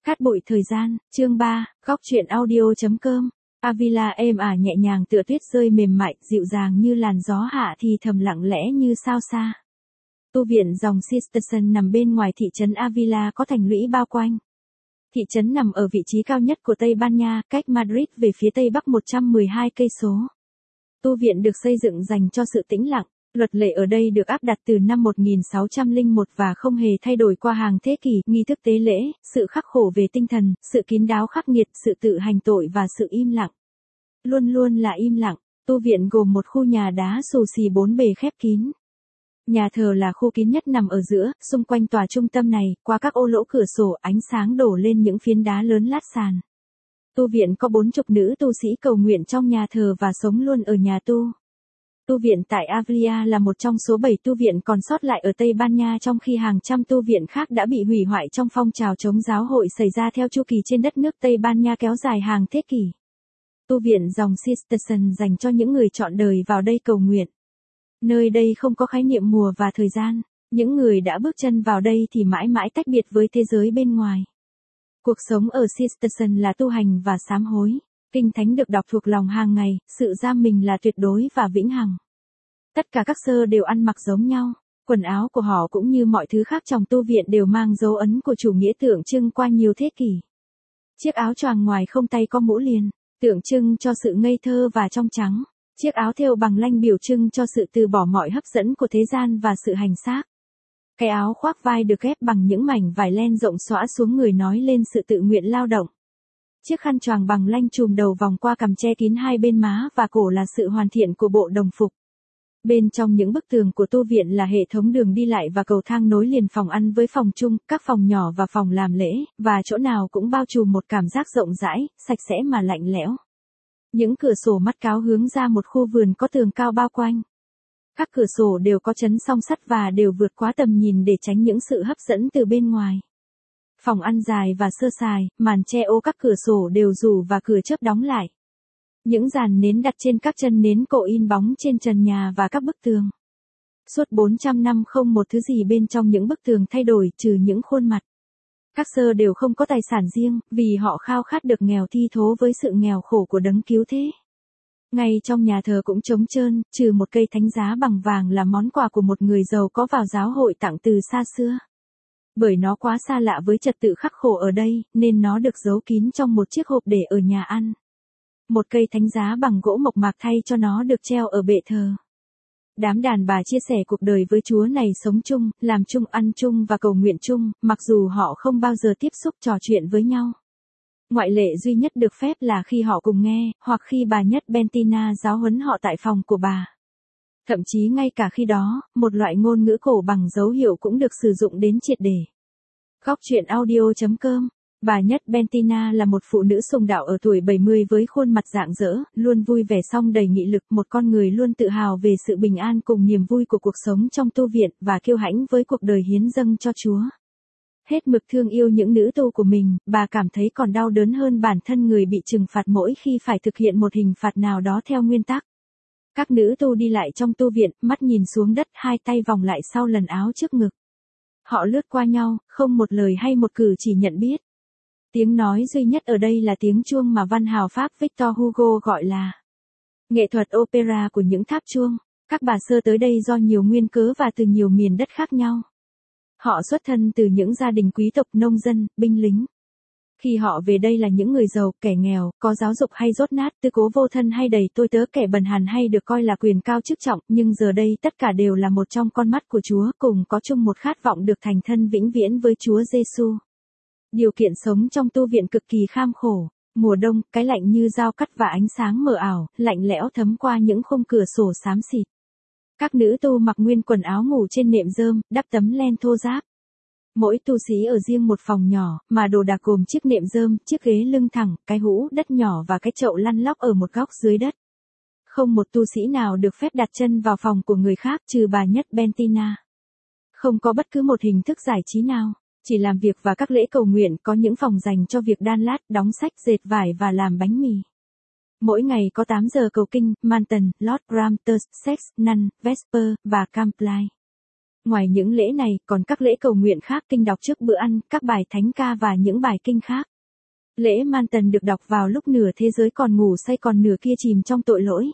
Cát bụi thời gian, chương 3, góc truyện audio.com. Avila êm ả nhẹ nhàng tựa tuyết rơi mềm mại, dịu dàng như làn gió hạ thì thầm lặng lẽ như sao xa. Tu viện dòng Cistercian nằm bên ngoài thị trấn Avila có thành lũy bao quanh. Thị trấn nằm ở vị trí cao nhất của Tây Ban Nha, cách Madrid về phía tây bắc 112 cây số. Tu viện được xây dựng dành cho sự tĩnh lặng. Luật lệ ở đây được áp đặt từ năm 1601 và không hề thay đổi qua hàng thế kỷ, nghi thức tế lễ, sự khắc khổ về tinh thần, sự kín đáo khắc nghiệt, sự tự hành tội và sự im lặng. Luôn luôn là im lặng. Tu viện gồm một khu nhà đá xù xì 4 bề khép kín. Nhà thờ là khu kín nhất nằm ở giữa, xung quanh tòa trung tâm này, qua các ô lỗ cửa sổ ánh sáng đổ lên những phiến đá lớn lát sàn. Tu viện có 40 nữ tu sĩ cầu nguyện trong nhà thờ và sống luôn ở nhà tu. Tu viện tại Avila là một trong số 7 tu viện còn sót lại ở Tây Ban Nha trong khi hàng trăm tu viện khác đã bị hủy hoại trong phong trào chống giáo hội xảy ra theo chu kỳ trên đất nước Tây Ban Nha kéo dài hàng thế kỷ. Tu viện dòng Cistercian dành cho những người chọn đời vào đây cầu nguyện. Nơi đây không có khái niệm mùa và thời gian, những người đã bước chân vào đây thì mãi mãi tách biệt với thế giới bên ngoài. Cuộc sống ở Cistercian là tu hành và sám hối. Kinh thánh được đọc thuộc lòng hàng ngày, sự giam mình là tuyệt đối và vĩnh hằng. Tất cả các sơ đều ăn mặc giống nhau, quần áo của họ cũng như mọi thứ khác trong tu viện đều mang dấu ấn của chủ nghĩa tượng trưng qua nhiều thế kỷ. Chiếc áo choàng ngoài không tay có mũ liền, tượng trưng cho sự ngây thơ và trong trắng. Chiếc áo thêu bằng lanh biểu trưng cho sự từ bỏ mọi hấp dẫn của thế gian và sự hành xác. Cái áo khoác vai được ghép bằng những mảnh vải len rộng xõa xuống người nói lên sự tự nguyện lao động. Chiếc khăn choàng bằng lanh trùm đầu vòng qua cằm che kín hai bên má và cổ là sự hoàn thiện của bộ đồng phục. Bên trong những bức tường của tu viện là hệ thống đường đi lại và cầu thang nối liền phòng ăn với phòng chung, các phòng nhỏ và phòng làm lễ, và chỗ nào cũng bao trùm một cảm giác rộng rãi, sạch sẽ mà lạnh lẽo. Những cửa sổ mắt cáo hướng ra một khu vườn có tường cao bao quanh. Các cửa sổ đều có chắn song sắt và đều vượt quá tầm nhìn để tránh những sự hấp dẫn từ bên ngoài. Phòng ăn dài và sơ sài, màn che ô các cửa sổ đều rủ và cửa chớp đóng lại. Những dàn nến đặt trên các chân nến cộ in bóng trên trần nhà và các bức tường. Suốt 400 năm không một thứ gì bên trong những bức tường thay đổi trừ những khuôn mặt. Các sơ đều không có tài sản riêng, vì họ khao khát được nghèo thi thố với sự nghèo khổ của đấng cứu thế. Ngay trong nhà thờ cũng trống trơn, trừ một cây thánh giá bằng vàng là món quà của một người giàu có vào giáo hội tặng từ xa xưa. Bởi nó quá xa lạ với trật tự khắc khổ ở đây, nên nó được giấu kín trong một chiếc hộp để ở nhà ăn. Một cây thánh giá bằng gỗ mộc mạc thay cho nó được treo ở bệ thờ. Đám đàn bà chia sẻ cuộc đời với Chúa này sống chung, làm chung, ăn chung và cầu nguyện chung, mặc dù họ không bao giờ tiếp xúc trò chuyện với nhau. Ngoại lệ duy nhất được phép là khi họ cùng nghe, hoặc khi bà nhất Bentina giáo huấn họ tại phòng của bà. Thậm chí ngay cả khi đó, một loại ngôn ngữ cổ bằng dấu hiệu cũng được sử dụng đến triệt để. Góc truyện audio.com. Bà nhất Bentina là một phụ nữ sùng đạo ở tuổi 70 với khuôn mặt rạng rỡ, luôn vui vẻ song đầy nghị lực, một con người luôn tự hào về sự bình an cùng niềm vui của cuộc sống trong tu viện và kiêu hãnh với cuộc đời hiến dâng cho Chúa. Hết mực thương yêu những nữ tu của mình, bà cảm thấy còn đau đớn hơn bản thân người bị trừng phạt mỗi khi phải thực hiện một hình phạt nào đó theo nguyên tắc. Các nữ tu đi lại trong tu viện, mắt nhìn xuống đất, hai tay vòng lại sau lần áo trước ngực. Họ lướt qua nhau, không một lời hay một cử chỉ nhận biết. Tiếng nói duy nhất ở đây là tiếng chuông mà văn hào Pháp Victor Hugo gọi là nghệ thuật opera của những tháp chuông. Các bà sơ tới đây do nhiều nguyên cớ và từ nhiều miền đất khác nhau. Họ xuất thân từ những gia đình quý tộc, nông dân, binh lính. Khi họ về đây là những người giàu, kẻ nghèo, có giáo dục hay dốt nát, tư cố vô thân hay đầy tôi tớ, kẻ bần hàn hay được coi là quyền cao chức trọng, nhưng giờ đây tất cả đều là một trong con mắt của Chúa, cùng có chung một khát vọng được thành thân vĩnh viễn với Chúa Giêsu. Điều kiện sống trong tu viện cực kỳ kham khổ. Mùa đông, cái lạnh như dao cắt và ánh sáng mờ ảo, lạnh lẽo thấm qua những khung cửa sổ xám xịt. Các nữ tu mặc nguyên quần áo ngủ trên nệm rơm, đắp tấm len thô ráp. Mỗi tu sĩ ở riêng một phòng nhỏ, mà đồ đạc gồm chiếc nệm rơm, chiếc ghế lưng thẳng, cái hũ đất nhỏ và cái chậu lăn lóc ở một góc dưới đất. Không một tu sĩ nào được phép đặt chân vào phòng của người khác trừ bà nhất Bentina. Không có bất cứ một hình thức giải trí nào, chỉ làm việc và các lễ cầu nguyện, có những phòng dành cho việc đan lát, đóng sách, dệt vải và làm bánh mì. Mỗi ngày có 8 giờ cầu kinh, Manton, Lord Granthus, Sex, Nun, Vesper và Camplai. Ngoài những lễ này, còn các lễ cầu nguyện khác, kinh đọc trước bữa ăn, các bài thánh ca và những bài kinh khác. Lễ Manton được đọc vào lúc nửa thế giới còn ngủ say còn nửa kia chìm trong tội lỗi.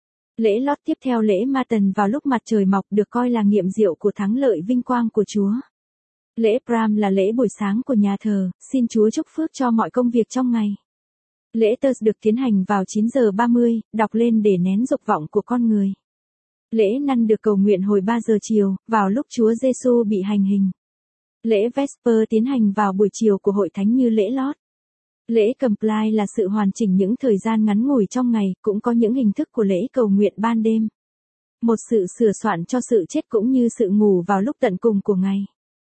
Lễ Lót tiếp theo lễ Manton vào lúc mặt trời mọc được coi là nghiệm diệu của thắng lợi vinh quang của Chúa. Lễ Pram là lễ buổi sáng của nhà thờ, xin Chúa chúc phước cho mọi công việc trong ngày. Lễ Ters được tiến hành vào 9 giờ 30, đọc lên để nén dục vọng của con người. Lễ Năn được cầu nguyện hồi 3 giờ chiều, vào lúc Chúa Giêsu bị hành hình. Lễ Vesper tiến hành vào buổi chiều của hội thánh như lễ Lót. Lễ Compline là sự hoàn chỉnh những thời gian ngắn ngủi trong ngày, cũng có những hình thức của lễ cầu nguyện ban đêm. Một sự sửa soạn cho sự chết cũng như sự ngủ vào lúc tận cùng của ngày.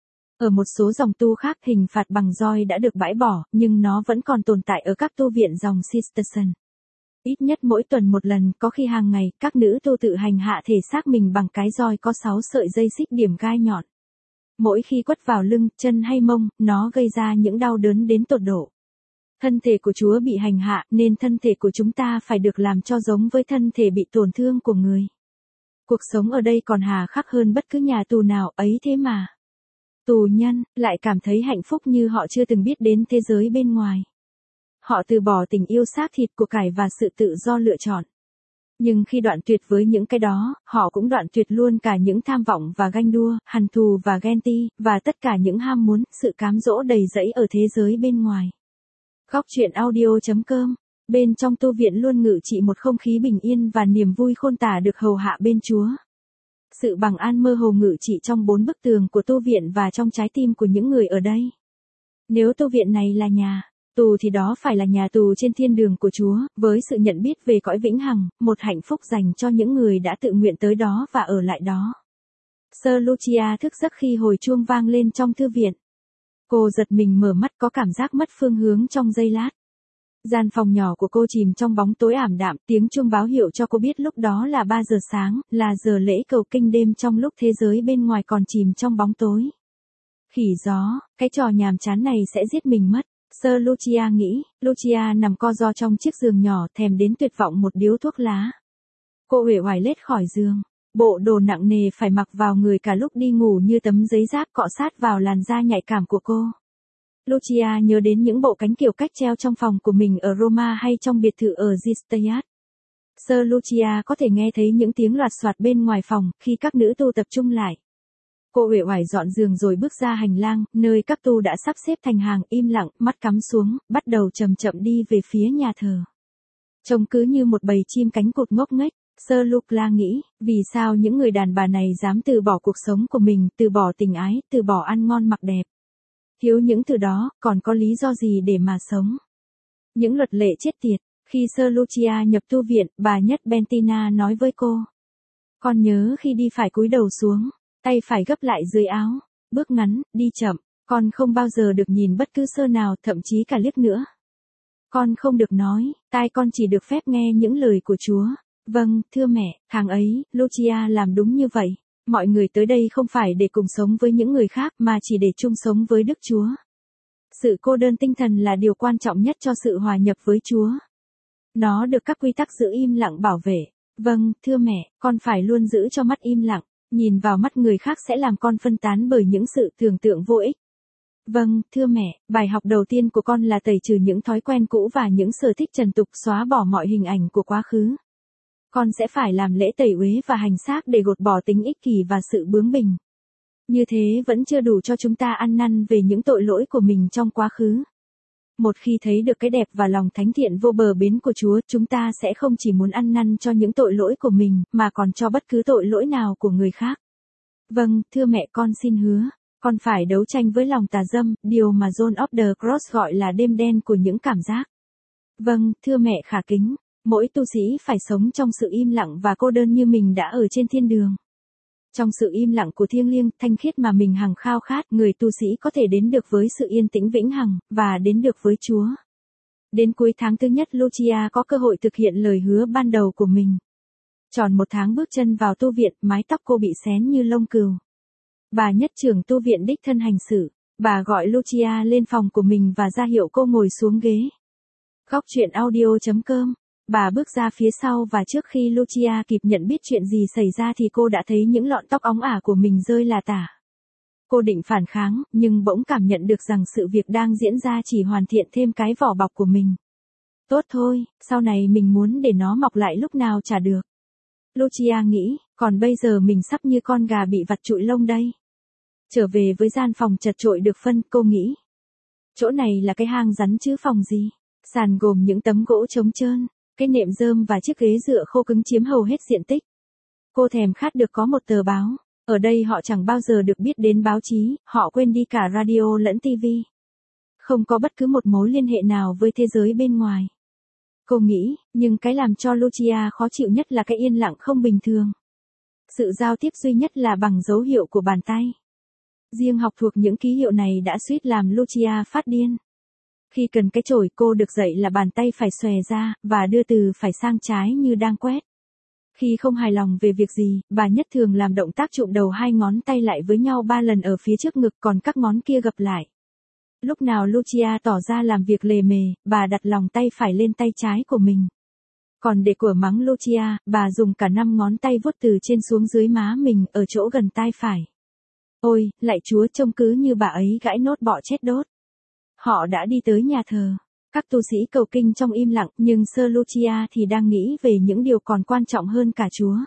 Ở một số dòng tu khác, hình phạt bằng roi đã được bãi bỏ, nhưng nó vẫn còn tồn tại ở các tu viện dòng Cistercian. Ít nhất mỗi tuần một lần, có khi hàng ngày, các nữ tu tự hành hạ thể xác mình bằng cái roi có 6 sợi dây xích điểm gai nhọn. Mỗi khi quất vào lưng, chân hay mông, nó gây ra những đau đớn đến tột độ. Thân thể của Chúa bị hành hạ, nên thân thể của chúng ta phải được làm cho giống với thân thể bị tổn thương của người. Cuộc sống ở đây còn hà khắc hơn bất cứ nhà tù nào ấy thế mà. Tù nhân lại cảm thấy hạnh phúc như họ chưa từng biết đến thế giới bên ngoài. Họ từ bỏ tình yêu xác thịt của cải và sự tự do lựa chọn. Nhưng khi đoạn tuyệt với những cái đó, họ cũng đoạn tuyệt luôn cả những tham vọng và ganh đua, hằn thù và ghen ti, và tất cả những ham muốn, sự cám dỗ đầy rẫy ở thế giới bên ngoài. Góc truyện audio.com. Bên trong tu viện luôn ngự trị một không khí bình yên và niềm vui khôn tả được hầu hạ bên Chúa. Sự bằng an mơ hồ ngự trị trong 4 bức tường của tu viện và trong trái tim của những người ở đây. Nếu tu viện này là nhà tù thì đó phải là nhà tù trên thiên đường của Chúa, với sự nhận biết về cõi vĩnh hằng, một hạnh phúc dành cho những người đã tự nguyện tới đó và ở lại đó. Sir Lucia thức giấc khi hồi chuông vang lên trong thư viện. Cô giật mình mở mắt, có cảm giác mất phương hướng trong giây lát. Gian phòng nhỏ của cô chìm trong bóng tối ảm đạm, tiếng chuông báo hiệu cho cô biết lúc đó là 3 giờ sáng, là giờ lễ cầu kinh đêm trong lúc thế giới bên ngoài còn chìm trong bóng tối. Khỉ gió, cái trò nhàm chán này sẽ giết mình mất. Sir Lucia nghĩ. Lucia nằm co ro trong chiếc giường nhỏ, thèm đến tuyệt vọng một điếu thuốc lá. Cô uể oải lết khỏi giường. Bộ đồ nặng nề phải mặc vào người cả lúc đi ngủ như tấm giấy giáp cọ sát vào làn da nhạy cảm của cô. Lucia nhớ đến những bộ cánh kiểu cách treo trong phòng của mình ở Roma hay trong biệt thự ở Gistead. Sir Lucia có thể nghe thấy những tiếng loạt soạt bên ngoài phòng khi các nữ tu tập trung lại. Cô uể oải dọn giường rồi bước ra hành lang, nơi các tu đã sắp xếp thành hàng, im lặng, mắt cắm xuống, bắt đầu chậm chậm đi về phía nhà thờ. Trông cứ như một bầy chim cánh cụt ngốc nghếch. Sir Lucia nghĩ, vì sao những người đàn bà này dám từ bỏ cuộc sống của mình, từ bỏ tình ái, từ bỏ ăn ngon mặc đẹp. Thiếu những từ đó, còn có lý do gì để mà sống? Những luật lệ chết tiệt. Khi Sir Lucia nhập tu viện, bà nhất Bentina nói với cô. Con nhớ khi đi phải cúi đầu xuống, tay phải gấp lại dưới áo, bước ngắn, đi chậm, con không bao giờ được nhìn bất cứ sơ nào, thậm chí cả liếc nữa. Con không được nói, tai con chỉ được phép nghe những lời của Chúa. Vâng, thưa mẹ, tháng ấy, Lucia làm đúng như vậy. Mọi người tới đây không phải để cùng sống với những người khác mà chỉ để chung sống với Đức Chúa. Sự cô đơn tinh thần là điều quan trọng nhất cho sự hòa nhập với Chúa. Nó được các quy tắc giữ im lặng bảo vệ. Vâng, thưa mẹ, con phải luôn giữ cho mắt im lặng. Nhìn vào mắt người khác sẽ làm con phân tán bởi những sự tưởng tượng vô ích. Vâng, thưa mẹ, bài học đầu tiên của con là tẩy trừ những thói quen cũ và những sở thích trần tục, xóa bỏ mọi hình ảnh của quá khứ. Con sẽ phải làm lễ tẩy uế và hành xác để gột bỏ tính ích kỷ và sự bướng bỉnh. Như thế vẫn chưa đủ cho chúng ta ăn năn về những tội lỗi của mình trong quá khứ. Một khi thấy được cái đẹp và lòng thánh thiện vô bờ bến của Chúa, chúng ta sẽ không chỉ muốn ăn năn cho những tội lỗi của mình, mà còn cho bất cứ tội lỗi nào của người khác. Vâng, thưa mẹ, con xin hứa, con phải đấu tranh với lòng tà dâm, điều mà John of the Cross gọi là đêm đen của những cảm giác. Vâng, thưa mẹ khả kính, mỗi tu sĩ phải sống trong sự im lặng và cô đơn như mình đã ở trên thiên đường. Trong sự im lặng của thiêng liêng, thanh khiết mà mình hằng khao khát, người tu sĩ có thể đến được với sự yên tĩnh vĩnh hằng, và đến được với Chúa. Đến cuối tháng thứ nhất, Lucia có cơ hội thực hiện lời hứa ban đầu của mình. Tròn 1 tháng bước chân vào tu viện, mái tóc cô bị xén như lông cừu. Bà nhất trưởng tu viện đích thân hành xử. Bà gọi Lucia lên phòng của mình và ra hiệu cô ngồi xuống ghế. Góc truyện audio.com Bà bước ra phía sau và trước khi Lucia kịp nhận biết chuyện gì xảy ra thì cô đã thấy những lọn tóc óng ả của mình rơi lả tả. Cô định phản kháng, nhưng bỗng cảm nhận được rằng sự việc đang diễn ra chỉ hoàn thiện thêm cái vỏ bọc của mình. Tốt thôi, sau này mình muốn để nó mọc lại lúc nào chả được. Lucia nghĩ, còn bây giờ mình sắp như con gà bị vặt trụi lông đây. Trở về với gian phòng chật chội được phân, cô nghĩ. Chỗ này là cái hang rắn chứ phòng gì. Sàn gồm những tấm gỗ trống trơn, cái nệm rơm và chiếc ghế dựa khô cứng chiếm hầu hết diện tích. Cô thèm khát được có một tờ báo. Ở đây họ chẳng bao giờ được biết đến báo chí, họ quên đi cả radio lẫn TV. Không có bất cứ một mối liên hệ nào với thế giới bên ngoài. Cô nghĩ, nhưng cái làm cho Lucia khó chịu nhất là cái yên lặng không bình thường. Sự giao tiếp duy nhất là bằng dấu hiệu của bàn tay. Riêng học thuộc những ký hiệu này đã suýt làm Lucia phát điên. Khi cần cái chổi cô được dạy là bàn tay phải xòe ra, và đưa từ phải sang trái như đang quét. Khi không hài lòng về việc gì, bà nhất thường làm động tác chụm đầu hai ngón tay lại với nhau 3 lần ở phía trước ngực còn các ngón kia gập lại. Lúc nào Lucia tỏ ra làm việc lề mề, bà đặt lòng tay phải lên tay trái của mình. Còn để của mắng Lucia, bà dùng cả 5 ngón tay vuốt từ trên xuống dưới má mình ở chỗ gần tai phải. Ôi, lạy Chúa, trông cứ như bà ấy gãi nốt bọ chết đốt. Họ đã đi tới nhà thờ. Các tu sĩ cầu kinh trong im lặng, nhưng Sơ Lucia thì đang nghĩ về những điều còn quan trọng hơn cả Chúa.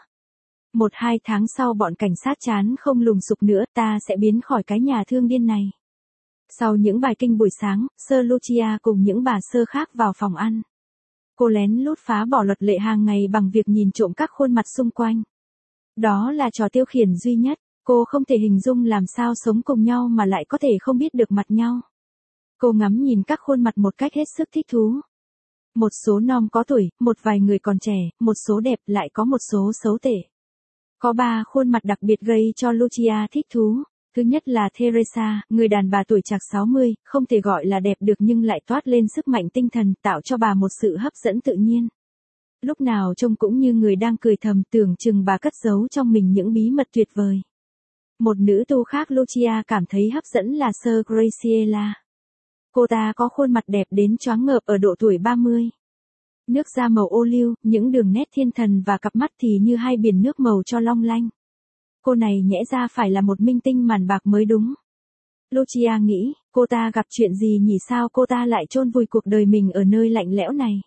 1-2 tháng sau bọn cảnh sát chán không lùng sục nữa, ta sẽ biến khỏi cái nhà thương điên này. Sau những bài kinh buổi sáng, Sơ Lucia cùng những bà sơ khác vào phòng ăn. Cô lén lút phá bỏ luật lệ hàng ngày bằng việc nhìn trộm các khuôn mặt xung quanh. Đó là trò tiêu khiển duy nhất, cô không thể hình dung làm sao sống cùng nhau mà lại có thể không biết được mặt nhau. Cô ngắm nhìn các khuôn mặt một cách hết sức thích thú. Một số non có tuổi, một vài người còn trẻ, một số đẹp lại có một số xấu tệ. Có 3 khuôn mặt đặc biệt gây cho Lucia thích thú. Thứ nhất là Teresa, người đàn bà tuổi chạc 60, không thể gọi là đẹp được nhưng lại toát lên sức mạnh tinh thần, tạo cho bà một sự hấp dẫn tự nhiên. Lúc nào trông cũng như người đang cười thầm, tưởng chừng bà cất giấu trong mình những bí mật tuyệt vời. Một nữ tu khác Lucia cảm thấy hấp dẫn là Sir Graciela. Cô ta có khuôn mặt đẹp đến choáng ngợp ở độ tuổi 30. Nước da màu ô liu, những đường nét thiên thần và cặp mắt thì như hai biển nước màu cho long lanh. Cô này nhẽ ra phải là một minh tinh màn bạc mới đúng. Lucia nghĩ, cô ta gặp chuyện gì nhỉ, sao cô ta lại chôn vùi cuộc đời mình ở nơi lạnh lẽo này.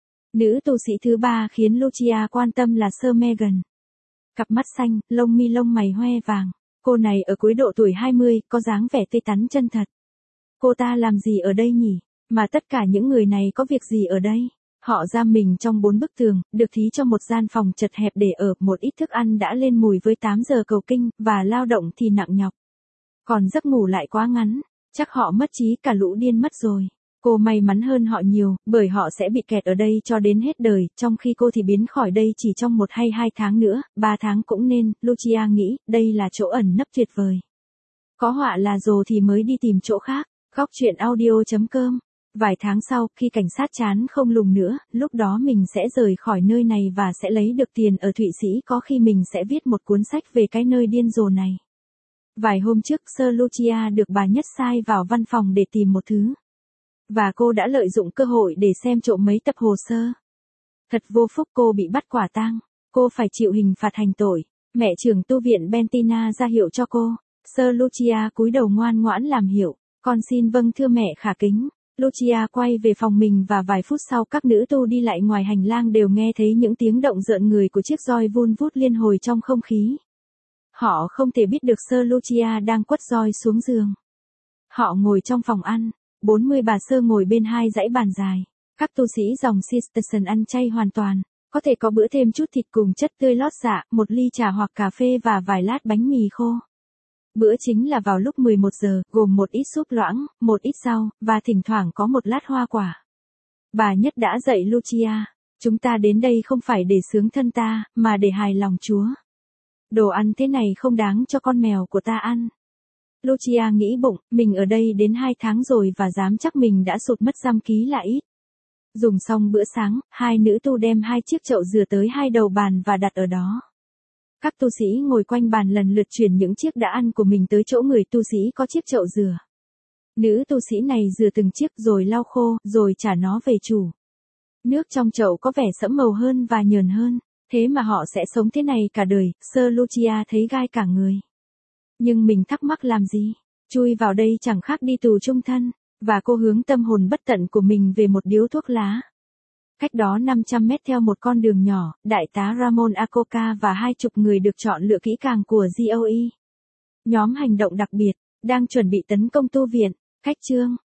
Nữ tu sĩ thứ 3 khiến Lucia quan tâm là Sir Megan. Cặp mắt xanh, lông mi lông mày hoe vàng. Cô này ở cuối độ tuổi 20, có dáng vẻ tươi tắn chân thật. Cô ta làm gì ở đây nhỉ? Mà tất cả những người này có việc gì ở đây? Họ giam mình trong 4 bức tường, được thí cho một gian phòng chật hẹp để ở, một ít thức ăn đã lên mùi với 8 giờ cầu kinh, và lao động thì nặng nhọc. Còn giấc ngủ lại quá ngắn, chắc họ mất trí cả lũ điên mất rồi. Cô may mắn hơn họ nhiều, bởi họ sẽ bị kẹt ở đây cho đến hết đời, trong khi cô thì biến khỏi đây chỉ trong 1 hay 2 tháng nữa, 3 tháng cũng nên, Lucia nghĩ, đây là chỗ ẩn nấp tuyệt vời. Có họa là rồ thì mới đi tìm chỗ khác. Góc chuyện audio.com. Vài tháng sau, khi cảnh sát chán không lùng nữa, lúc đó mình sẽ rời khỏi nơi này và sẽ lấy được tiền ở Thụy Sĩ, có khi mình sẽ viết một cuốn sách về cái nơi điên rồ này. Vài hôm trước, Sir Lucia được bà Nhất sai vào văn phòng để tìm một thứ. Và cô đã lợi dụng cơ hội để xem trộm mấy tập hồ sơ. Thật vô phúc, cô bị bắt quả tang. Cô phải chịu hình phạt hành tội. Mẹ trưởng tu viện Bentina ra hiệu cho cô. Sir Lucia cúi đầu ngoan ngoãn làm hiệu. Con xin vâng thưa mẹ khả kính. Lucia quay về phòng mình và vài phút sau các nữ tu đi lại ngoài hành lang đều nghe thấy những tiếng động rợn người của chiếc roi vun vút liên hồi trong không khí. Họ không thể biết được Sir Lucia đang quất roi xuống giường. Họ ngồi trong phòng ăn. 40 bà sơ ngồi bên 2 dãy bàn dài. Các tu sĩ dòng Cistercian ăn chay hoàn toàn. Có thể có bữa thêm chút thịt cùng chất tươi lót dạ, một ly trà hoặc cà phê và vài lát bánh mì khô. Bữa chính là vào lúc 11 giờ, gồm một ít súp loãng, một ít rau, và thỉnh thoảng có một lát hoa quả. Bà Nhất đã dạy Lucia, chúng ta đến đây không phải để sướng thân ta, mà để hài lòng Chúa. Đồ ăn thế này không đáng cho con mèo của ta ăn. Lucia nghĩ bụng, mình ở đây đến 2 tháng rồi và dám chắc mình đã sụt mất 5 ký là ít. Dùng xong bữa sáng, 2 nữ tu đem 2 chiếc chậu dừa tới 2 đầu bàn và đặt ở đó. Các tu sĩ ngồi quanh bàn lần lượt chuyển những chiếc đã ăn của mình tới chỗ người tu sĩ có chiếc chậu dừa. Nữ tu sĩ này rửa từng chiếc rồi lau khô, rồi trả nó về chủ. Nước trong chậu có vẻ sẫm màu hơn và nhờn hơn, thế mà họ sẽ sống thế này cả đời, Sir Lucia thấy gai cả người. Nhưng mình thắc mắc làm gì? Chui vào đây chẳng khác đi tù chung thân, và cô hướng tâm hồn bất tận của mình về một điếu thuốc lá. Cách đó 500 mét theo một con đường nhỏ, đại tá Ramon Acoca và 20 người được chọn lựa kỹ càng của GOE. Nhóm hành động đặc biệt, đang chuẩn bị tấn công tu viện. Khách chương